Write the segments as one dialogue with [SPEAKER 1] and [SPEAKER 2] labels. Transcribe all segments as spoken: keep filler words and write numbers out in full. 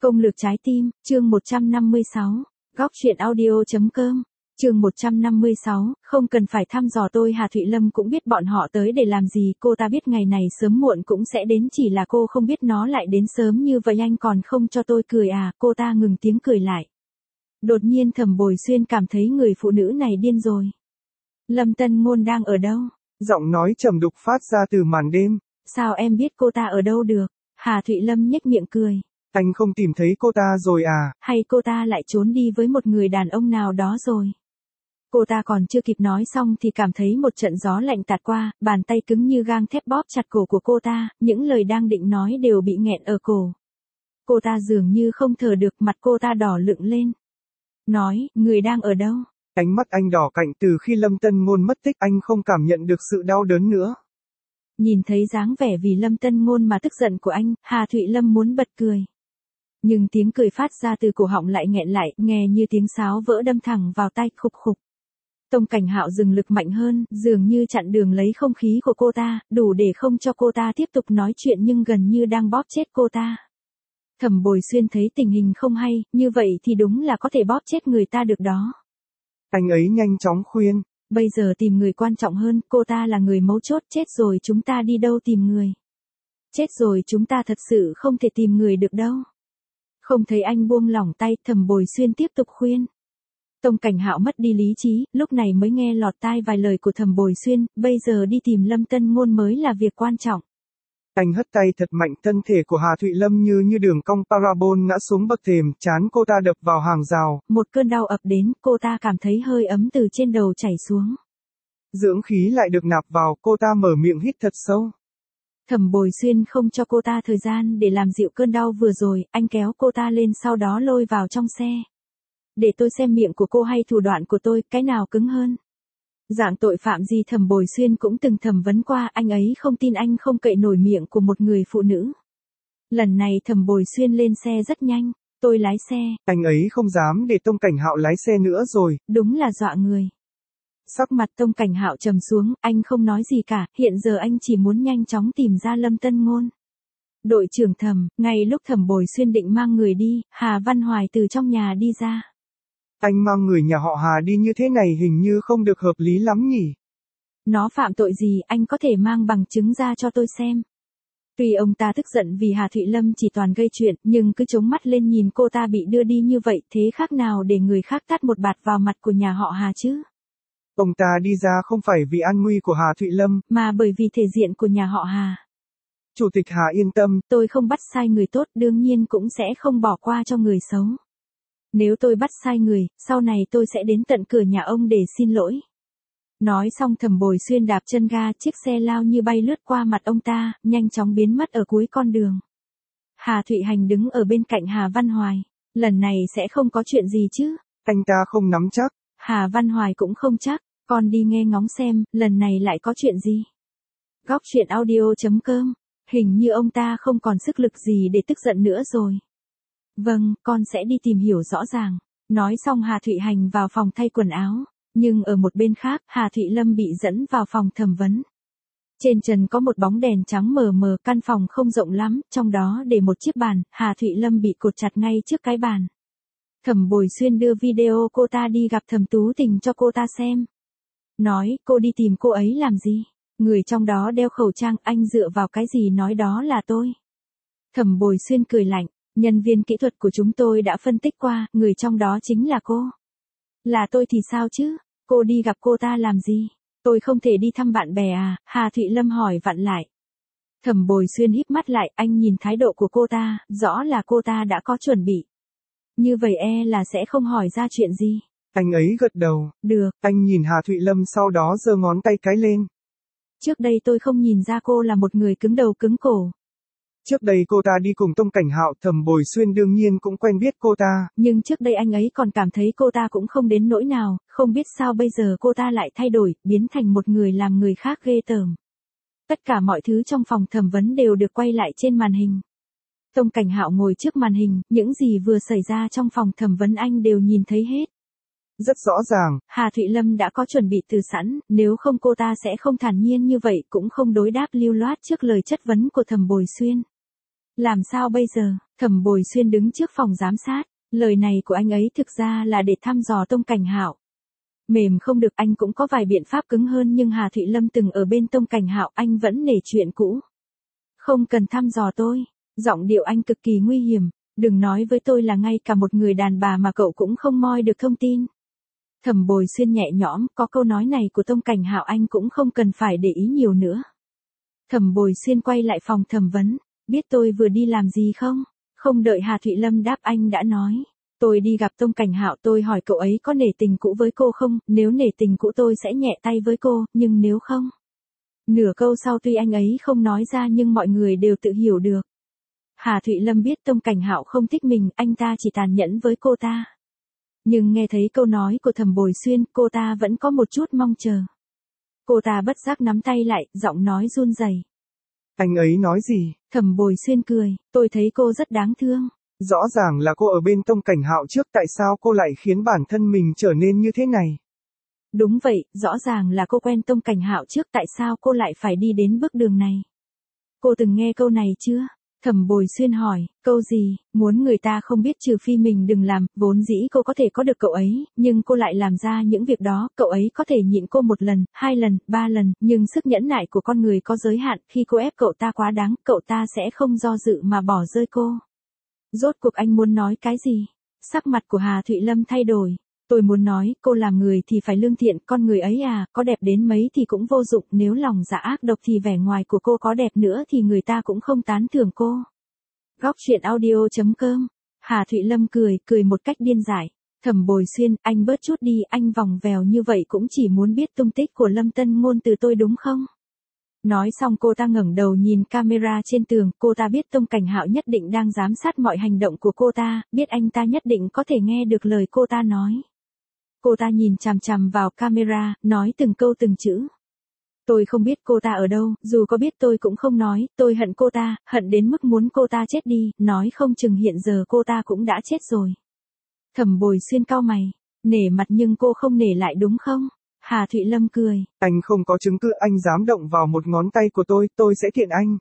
[SPEAKER 1] Công lược trái tim, chương một trăm năm mươi sáu, góc truyện audio.com, chương một trăm năm mươi sáu, không cần phải thăm dò tôi Hà Thụy Lâm cũng biết bọn họ tới để làm gì, cô ta biết ngày này sớm muộn cũng sẽ đến, chỉ là cô không biết nó lại đến sớm như vậy. Anh còn không cho tôi cười à? Cô ta ngừng tiếng cười lại. Đột nhiên Thẩm Bồi Xuyên cảm thấy người phụ nữ này điên rồi. Lâm Tân Ngôn đang ở đâu?
[SPEAKER 2] Giọng nói trầm đục phát ra từ màn đêm.
[SPEAKER 1] Sao em biết cô ta ở đâu được? Hà Thụy Lâm nhếch miệng cười.
[SPEAKER 2] Anh không tìm thấy cô ta rồi à?
[SPEAKER 1] Hay cô ta lại trốn đi với một người đàn ông nào đó rồi? Cô ta còn chưa kịp nói xong thì cảm thấy một trận gió lạnh tạt qua, bàn tay cứng như gang thép bóp chặt cổ của cô ta, những lời đang định nói đều bị nghẹn ở cổ. Cô ta dường như không thở được, mặt cô ta đỏ lựng lên. Nói, người đang ở đâu?
[SPEAKER 2] Ánh mắt anh đỏ cạnh, từ khi Lâm Tân Ngôn mất tích anh không cảm nhận được sự đau đớn nữa.
[SPEAKER 1] Nhìn thấy dáng vẻ vì Lâm Tân Ngôn mà tức giận của anh, Hà Thụy Lâm muốn bật cười. Nhưng tiếng cười phát ra từ cổ họng lại nghẹn lại, nghe như tiếng sáo vỡ đâm thẳng vào tai, khục khục. Tông Cảnh Hạo dừng lực mạnh hơn, dường như chặn đường lấy không khí của cô ta, đủ để không cho cô ta tiếp tục nói chuyện nhưng gần như đang bóp chết cô ta. Thẩm Bồi Xuyên thấy tình hình không hay, như vậy thì đúng là có thể bóp chết người ta được đó.
[SPEAKER 2] Anh ấy nhanh chóng khuyên.
[SPEAKER 1] Bây giờ tìm người quan trọng hơn, cô ta là người mấu chốt, chết rồi chúng ta đi đâu tìm người. Chết rồi chúng ta thật sự không thể tìm người được đâu. Không thấy anh buông lỏng tay, Thẩm Bồi Xuyên tiếp tục khuyên. Tông Cảnh Hạo mất đi lý trí, lúc này mới nghe lọt tai vài lời của Thẩm Bồi Xuyên, bây giờ đi tìm Lâm Tân Ngôn mới là việc quan trọng.
[SPEAKER 2] Anh hất tay thật mạnh, thân thể của Hà Thụy Lâm như như đường cong parabol ngã xuống bậc thềm, trán cô ta đập vào hàng rào.
[SPEAKER 1] Một cơn đau ập đến, cô ta cảm thấy hơi ấm từ trên đầu chảy xuống.
[SPEAKER 2] Dưỡng khí lại được nạp vào, cô ta mở miệng hít thật sâu.
[SPEAKER 1] Thẩm Bồi Xuyên không cho cô ta thời gian để làm dịu cơn đau vừa rồi, anh kéo cô ta lên sau đó lôi vào trong xe. Để tôi xem miệng của cô hay thủ đoạn của tôi, cái nào cứng hơn. Dạng tội phạm gì Thẩm Bồi Xuyên cũng từng thẩm vấn qua, anh ấy không tin anh không cậy nổi miệng của một người phụ nữ. Lần này Thẩm Bồi Xuyên lên xe rất nhanh, tôi lái xe.
[SPEAKER 2] Anh ấy không dám để Tông Cảnh Hạo lái xe nữa rồi.
[SPEAKER 1] Đúng là dọa người. Sắc mặt Tông Cảnh Hạo trầm xuống, anh không nói gì cả, hiện giờ anh chỉ muốn nhanh chóng tìm ra Lâm Tân Ngôn. Đội trưởng Thẩm, ngay lúc Thẩm Bồi Xuyên định mang người đi, Hà Văn Hoài từ trong nhà đi ra.
[SPEAKER 2] Anh mang người nhà họ Hà đi như thế này hình như không được hợp lý lắm nhỉ?
[SPEAKER 1] Nó phạm tội gì, anh có thể mang bằng chứng ra cho tôi xem. Tuy ông ta tức giận vì Hà Thụy Lâm chỉ toàn gây chuyện, nhưng cứ chống mắt lên nhìn cô ta bị đưa đi như vậy, thế khác nào để người khác tát một bạt vào mặt của nhà họ Hà chứ?
[SPEAKER 2] Ông ta đi ra không phải vì an nguy của Hà Thụy Lâm,
[SPEAKER 1] mà bởi vì thể diện của nhà họ Hà.
[SPEAKER 2] Chủ tịch Hà yên tâm,
[SPEAKER 1] tôi không bắt sai người tốt, đương nhiên cũng sẽ không bỏ qua cho người xấu. Nếu tôi bắt sai người, sau này tôi sẽ đến tận cửa nhà ông để xin lỗi. Nói xong Thẩm Bồi Xuyên đạp chân ga, chiếc xe lao như bay lướt qua mặt ông ta, nhanh chóng biến mất ở cuối con đường. Hà Thụy Hành đứng ở bên cạnh Hà Văn Hoài. Lần này sẽ không có chuyện gì chứ?
[SPEAKER 2] Anh ta không nắm chắc.
[SPEAKER 1] Hà Văn Hoài cũng không chắc, con đi nghe ngóng xem, lần này lại có chuyện gì. Góc truyện audio.com, hình như ông ta không còn sức lực gì để tức giận nữa rồi. Vâng, con sẽ đi tìm hiểu rõ ràng. Nói xong Hà Thụy Hành vào phòng thay quần áo. Nhưng ở một bên khác, Hà Thụy Lâm bị dẫn vào phòng thẩm vấn. Trên trần có một bóng đèn trắng mờ mờ, căn phòng không rộng lắm, trong đó để một chiếc bàn, Hà Thụy Lâm bị cột chặt ngay trước cái bàn. Thẩm Bồi Xuyên đưa video cô ta đi gặp Thẩm Tú Tình cho cô ta xem. Nói, cô đi tìm cô ấy làm gì? Người trong đó đeo khẩu trang, anh dựa vào cái gì nói đó là tôi? Thẩm Bồi Xuyên cười lạnh, nhân viên kỹ thuật của chúng tôi đã phân tích qua, người trong đó chính là cô. Là tôi thì sao chứ? Cô đi gặp cô ta làm gì? Tôi không thể đi thăm bạn bè à? Hà Thụy Lâm hỏi vặn lại. Thẩm Bồi Xuyên híp mắt lại, anh nhìn thái độ của cô ta, rõ là cô ta đã có chuẩn bị. Như vậy e là sẽ không hỏi ra chuyện gì.
[SPEAKER 2] Anh ấy gật đầu.
[SPEAKER 1] Được.
[SPEAKER 2] Anh nhìn Hà Thụy Lâm sau đó giơ ngón tay cái lên.
[SPEAKER 1] Trước đây tôi không nhìn ra cô là một người cứng đầu cứng cổ.
[SPEAKER 2] Trước đây cô ta đi cùng Tông Cảnh Hạo, Thẩm Bồi Xuyên đương nhiên cũng quen biết cô ta.
[SPEAKER 1] Nhưng trước đây anh ấy còn cảm thấy cô ta cũng không đến nỗi nào, không biết sao bây giờ cô ta lại thay đổi, biến thành một người làm người khác ghê tởm. Tất cả mọi thứ trong phòng thẩm vấn đều được quay lại trên màn hình. Tông Cảnh Hạo ngồi trước màn hình, những gì vừa xảy ra trong phòng thẩm vấn anh đều nhìn thấy hết.
[SPEAKER 2] Rất rõ ràng,
[SPEAKER 1] Hà Thụy Lâm đã có chuẩn bị từ sẵn, nếu không cô ta sẽ không thản nhiên như vậy, cũng không đối đáp lưu loát trước lời chất vấn của Thẩm Bồi Xuyên. Làm sao bây giờ? Thẩm Bồi Xuyên đứng trước phòng giám sát, lời này của anh ấy thực ra là để thăm dò Tông Cảnh Hạo. Mềm không được anh cũng có vài biện pháp cứng hơn nhưng Hà Thụy Lâm từng ở bên Tông Cảnh Hạo anh vẫn nể chuyện cũ. Không cần thăm dò tôi, giọng điệu anh cực kỳ nguy hiểm, đừng nói với tôi là ngay cả một người đàn bà mà cậu cũng không moi được thông tin. Thẩm Bồi Xuyên nhẹ nhõm, có câu nói này của Tông Cảnh Hạo anh cũng không cần phải để ý nhiều nữa. Thẩm Bồi Xuyên quay lại phòng thẩm vấn, biết tôi vừa đi làm gì không? Không đợi Hà Thụy Lâm đáp anh đã nói. Tôi đi gặp Tông Cảnh Hạo tôi hỏi cậu ấy có nể tình cũ với cô không, nếu nể tình cũ tôi sẽ nhẹ tay với cô, nhưng nếu không. Nửa câu sau tuy anh ấy không nói ra nhưng mọi người đều tự hiểu được. Hà Thụy Lâm biết Tông Cảnh Hạo không thích mình, anh ta chỉ tàn nhẫn với cô ta. Nhưng nghe thấy câu nói của Thẩm Bồi Xuyên, cô ta vẫn có một chút mong chờ. Cô ta bất giác nắm tay lại, giọng nói run rẩy.
[SPEAKER 2] Anh ấy nói gì?
[SPEAKER 1] Thẩm Bồi Xuyên cười, tôi thấy cô rất đáng thương.
[SPEAKER 2] Rõ ràng là cô ở bên Tông Cảnh Hạo trước, tại sao cô lại khiến bản thân mình trở nên như thế này?
[SPEAKER 1] Đúng vậy, rõ ràng là cô quen Tông Cảnh Hạo trước, tại sao cô lại phải đi đến bước đường này? Cô từng nghe câu này chưa? Thẩm Bồi Xuyên hỏi, câu gì, muốn người ta không biết trừ phi mình đừng làm, vốn dĩ cô có thể có được cậu ấy, nhưng cô lại làm ra những việc đó, cậu ấy có thể nhịn cô một lần, hai lần, ba lần, nhưng sức nhẫn nại của con người có giới hạn, khi cô ép cậu ta quá đáng, cậu ta sẽ không do dự mà bỏ rơi cô. Rốt cuộc anh muốn nói cái gì? Sắc mặt của Hà Thụy Lâm thay đổi. Tôi muốn nói, cô làm người thì phải lương thiện, con người ấy à, có đẹp đến mấy thì cũng vô dụng, nếu lòng dạ ác độc thì vẻ ngoài của cô có đẹp nữa thì người ta cũng không tán thưởng cô. Góc truyện audio chấm com. Hà Thụy Lâm cười, cười một cách điên dại. Thẩm Bồi Xuyên, anh bớt chút đi, anh vòng vèo như vậy cũng chỉ muốn biết tung tích của Lâm Tân Ngôn từ tôi đúng không? Nói xong cô ta ngẩng đầu nhìn camera trên tường, cô ta biết Tông Cảnh Hạo nhất định đang giám sát mọi hành động của cô ta, biết anh ta nhất định có thể nghe được lời cô ta nói. Cô ta nhìn chằm chằm vào camera, nói từng câu từng chữ. Tôi không biết cô ta ở đâu, dù có biết tôi cũng không nói, tôi hận cô ta, hận đến mức muốn cô ta chết đi, nói không chừng hiện giờ cô ta cũng đã chết rồi. Thẩm Bồi Xuyên cau mày, nể mặt nhưng cô không nể lại đúng không? Hà Thụy Lâm cười. Anh
[SPEAKER 2] không có chứng cứ, anh dám động vào một ngón tay của tôi, tôi sẽ kiện anh.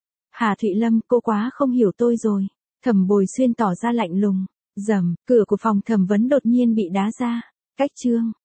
[SPEAKER 1] Hà Thụy Lâm, cô quá không hiểu tôi rồi. Thẩm Bồi Xuyên tỏ ra lạnh lùng. Rầm, cửa của phòng thẩm vấn đột nhiên bị đá ra. Cách chương.